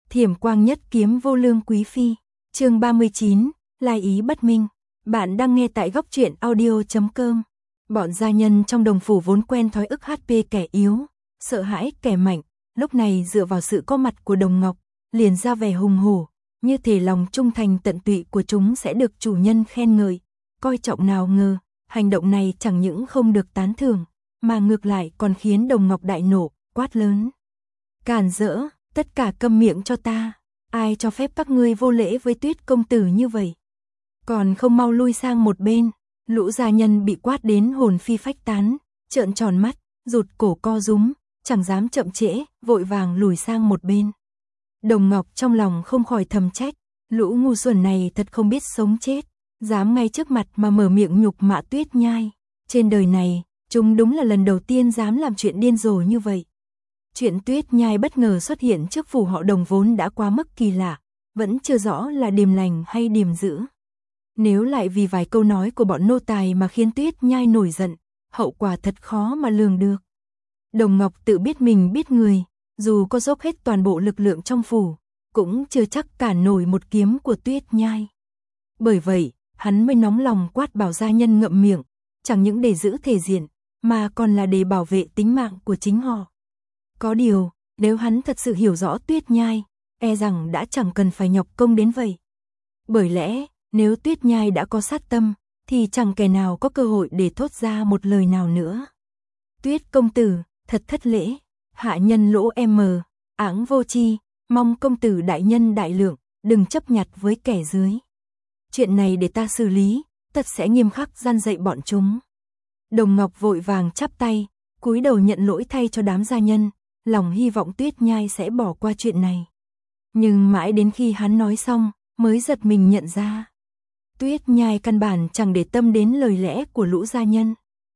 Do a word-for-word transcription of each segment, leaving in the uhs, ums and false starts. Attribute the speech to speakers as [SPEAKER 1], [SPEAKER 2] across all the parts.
[SPEAKER 1] Thiểm quang nhất kiếm vô lương quý phi. Chương ba mươi chín, lai ý bất minh. Bạn đang nghe tại góc truyện audio chấm com. Bọn gia nhân trong đồng phủ vốn quen thói ức hát pê kẻ yếu, sợ hãi kẻ mạnh, lúc này dựa vào sự có mặt của Đồng Ngọc, liền ra vẻ hùng hổ, như thể lòng trung thành tận tụy của chúng sẽ được chủ nhân khen ngợi, coi trọng nào ngờ, hành động này chẳng những không được tán thưởng, mà ngược lại còn khiến Đồng Ngọc đại nộ, quát lớn. Càn rỡ, tất cả câm miệng cho ta, ai cho phép các ngươi vô lễ với Tuyết công tử như vậy? Còn không mau lui sang một bên. Lũ gia nhân bị quát đến hồn phi phách tán, trợn tròn mắt, rụt cổ co rúm, chẳng dám chậm trễ, vội vàng lùi sang một bên. Đồng Ngọc trong lòng không khỏi thầm trách, lũ ngu xuẩn này thật không biết sống chết, dám ngay trước mặt mà mở miệng nhục mạ Tuyết Nhai. Trên đời này, chúng đúng là lần đầu tiên dám làm chuyện điên rồ như vậy. Chuyện Tuyết Nhai bất ngờ xuất hiện trước phủ họ Đồng vốn đã quá mức kỳ lạ, vẫn chưa rõ là điềm lành hay điềm dữ. Nếu lại vì vài câu nói của bọn nô tài mà khiến Tuyết Nhai nổi giận, hậu quả thật khó mà lường được. Đồng Ngọc tự biết mình biết người, dù có dốc hết toàn bộ lực lượng trong phủ, cũng chưa chắc cản nổi một kiếm của Tuyết Nhai. Bởi vậy, hắn mới nóng lòng quát bảo gia nhân ngậm miệng, chẳng những để giữ thể diện, mà còn là để bảo vệ tính mạng của chính họ. Có điều, nếu hắn thật sự hiểu rõ Tuyết Nhai, e rằng đã chẳng cần phải nhọc công đến vậy. Bởi lẽ, nếu Tuyết Nhai đã có sát tâm, thì chẳng kẻ nào có cơ hội để thốt ra một lời nào nữa. Tuyết công tử, thật thất lễ, hạ nhân lỗ em, áng vô tri, mong công tử đại nhân đại lượng, đừng chấp nhặt với kẻ dưới. Chuyện này để ta xử lý, tất sẽ nghiêm khắc gian dạy bọn chúng. Đồng Ngọc vội vàng chắp tay, cúi đầu nhận lỗi thay cho đám gia nhân, lòng hy vọng Tuyết Nhai sẽ bỏ qua chuyện này. Nhưng mãi đến khi hắn nói xong, mới giật mình nhận ra. Tuyết Nhai căn bản chẳng để tâm đến lời lẽ của lũ gia nhân.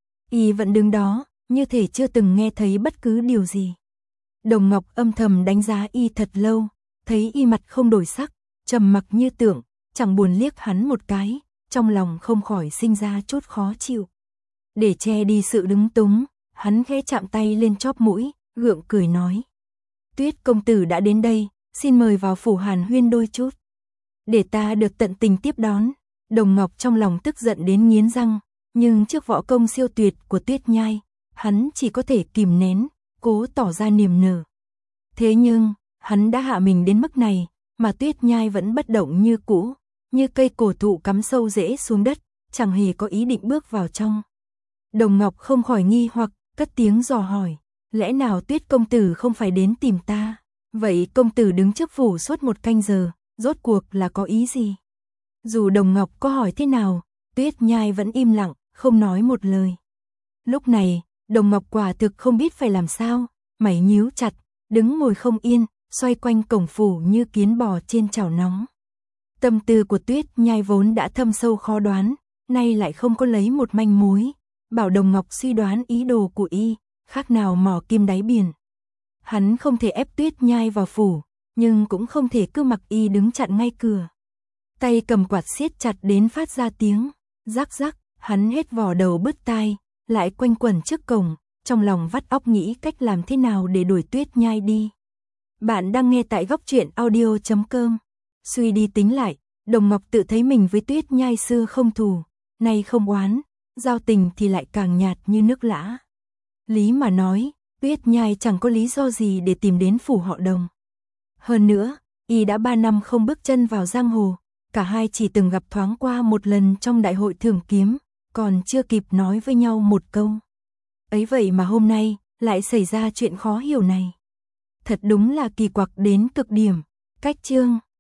[SPEAKER 1] Y vẫn đứng đó, như thể chưa từng nghe thấy bất cứ điều gì. Đồng Ngọc âm thầm đánh giá Y thật lâu, thấy Y mặt không đổi sắc, trầm mặc như tượng, chẳng buồn liếc hắn một cái, trong lòng không khỏi sinh ra chút khó chịu. Để che đi sự đứng túng, hắn khẽ chạm tay lên chóp mũi, gượng cười nói. Tuyết công tử đã đến đây, xin mời vào phủ hàn huyên đôi chút. Để ta được tận tình tiếp đón. Đồng Ngọc trong lòng tức giận đến nghiến răng, nhưng trước võ công siêu tuyệt của Tuyết Nhai, hắn chỉ có thể kìm nén, cố tỏ ra niềm nở. Thế nhưng, hắn đã hạ mình đến mức này, mà Tuyết Nhai vẫn bất động như cũ, như cây cổ thụ cắm sâu rễ xuống đất, chẳng hề có ý định bước vào trong. Đồng Ngọc không khỏi nghi hoặc, cất tiếng dò hỏi, lẽ nào Tuyết công tử không phải đến tìm ta? Vậy công tử đứng trước phủ suốt một canh giờ, rốt cuộc là có ý gì? Dù Đồng Ngọc có hỏi thế nào, Tuyết Nhai vẫn im lặng, không nói một lời. Lúc này, Đồng Ngọc quả thực không biết phải làm sao, mày nhíu chặt, đứng ngồi không yên, xoay quanh cổng phủ như kiến bò trên chảo nóng. Tâm tư của Tuyết Nhai vốn đã thâm sâu khó đoán, nay lại không có lấy một manh mối, bảo Đồng Ngọc suy đoán ý đồ của Y, khác nào mò kim đáy biển. Hắn không thể ép Tuyết Nhai vào phủ, nhưng cũng không thể cứ mặc Y đứng chặn ngay cửa. Tay cầm quạt siết chặt đến phát ra tiếng, rắc rắc, hắn hết vò đầu bứt tai, lại quanh quẩn trước cổng, trong lòng vắt óc nghĩ cách làm thế nào để đuổi Tuyết Nhai đi. Bạn đang nghe tại góc truyện audio chấm com. Suy đi tính lại, Đồng Ngọc tự thấy mình với Tuyết Nhai xưa không thù, nay không oán, giao tình thì lại càng nhạt như nước lã. Lý mà nói, Tuyết Nhai chẳng có lý do gì để tìm đến phủ họ Đồng. Hơn nữa, Y đã ba năm không bước chân vào giang hồ. Cả hai chỉ từng gặp thoáng qua một lần trong đại hội thưởng kiếm, còn chưa kịp nói với nhau một câu. Ấy vậy mà hôm nay, lại xảy ra chuyện khó hiểu này. Thật đúng là kỳ quặc đến cực điểm. Cách chương